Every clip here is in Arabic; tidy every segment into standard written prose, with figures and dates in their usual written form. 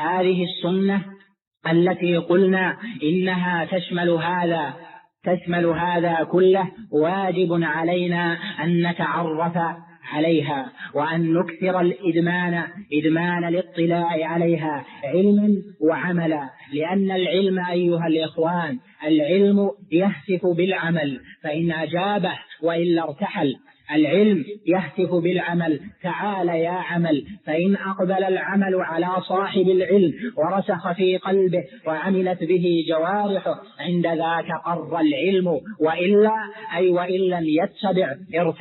هذه السنة التي قلنا إنها تشمل هذا كله واجب علينا أن نتعرف عليها وأن نكثر إدمان الاطلاع عليها علما وعملا، لأن العلم أيها الإخوان العلم يهتف بالعمل، فإن أجابه وإلا ارتحل. العلم يهتف بالعمل، تعال يا عمل، فإن أقبل العمل على صاحب العلم ورسخ في قلبه وعملت به جوارحه عند ذاك قر العلم، وإن لم يتبع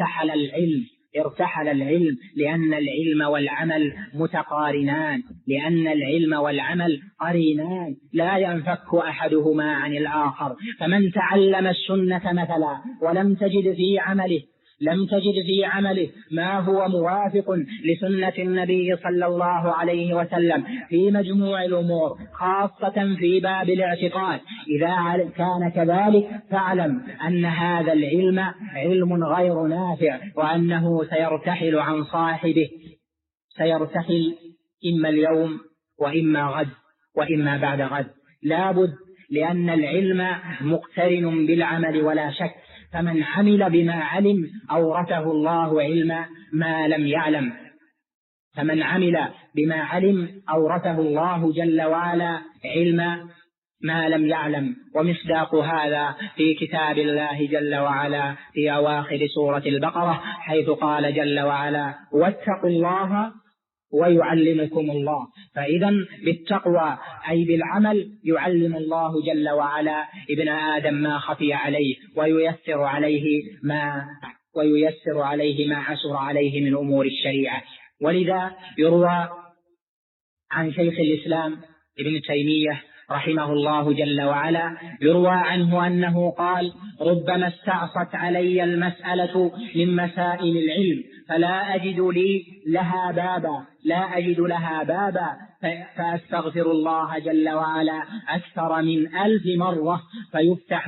ارتحل العلم، لأن العلم والعمل متقارنان، لأن العلم والعمل قرينان لا ينفك أحدهما عن الآخر. فمن تعلم السنة مثلا ولم تجد في عمله ما هو موافق لسنة النبي صلى الله عليه وسلم في مجموع الأمور، خاصة في باب الاعتقاد، إذا كان كذلك فاعلم أن هذا العلم علم غير نافع، وأنه سيرتحل عن صاحبه، سيرتحل إما اليوم وإما غد وإما بعد غد، لابد، لأن العلم مقترن بالعمل ولا شك. فمن عمل بما علم أورثه الله علم ما لم يعلم، فمن عمل بما علم أورثه الله جل وعلا علم ما لم يعلم. ومصداق هذا في كتاب الله جل وعلا في أواخر سورة البقرة، حيث قال جل وعلا: واتقوا الله ويعلمكم الله. فإذا بالتقوى أي بالعمل يعلم الله جل وعلا ابن آدم ما خفي عليه، وييسر عليه ما عسر عليه من أمور الشريعة. ولذا يروى عن شيخ الإسلام ابن تيمية رحمه الله جل وعلا، يروى عنه أنه قال: ربما استعصت علي المسألة من مسائل العلم فلا أجد لها بابا فأستغفر الله جل وعلا أكثر من 1000 مرة فيفتح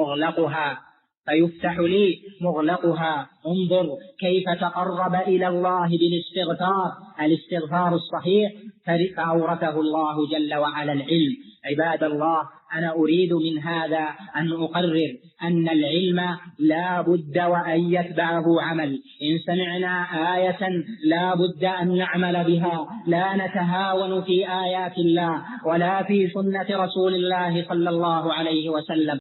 لي مغلقها. انظر كيف تقرب إلى الله الاستغفار الصحيح، فأورثه الله جل وعلا العلم. عباد الله، أنا أريد من هذا أن أقرر أن العلم لا بد وأن يتبعه عمل. إن سمعنا آية لا بد أن نعمل بها، لا نتهاون في آيات الله ولا في سنة رسول الله صلى الله عليه وسلم.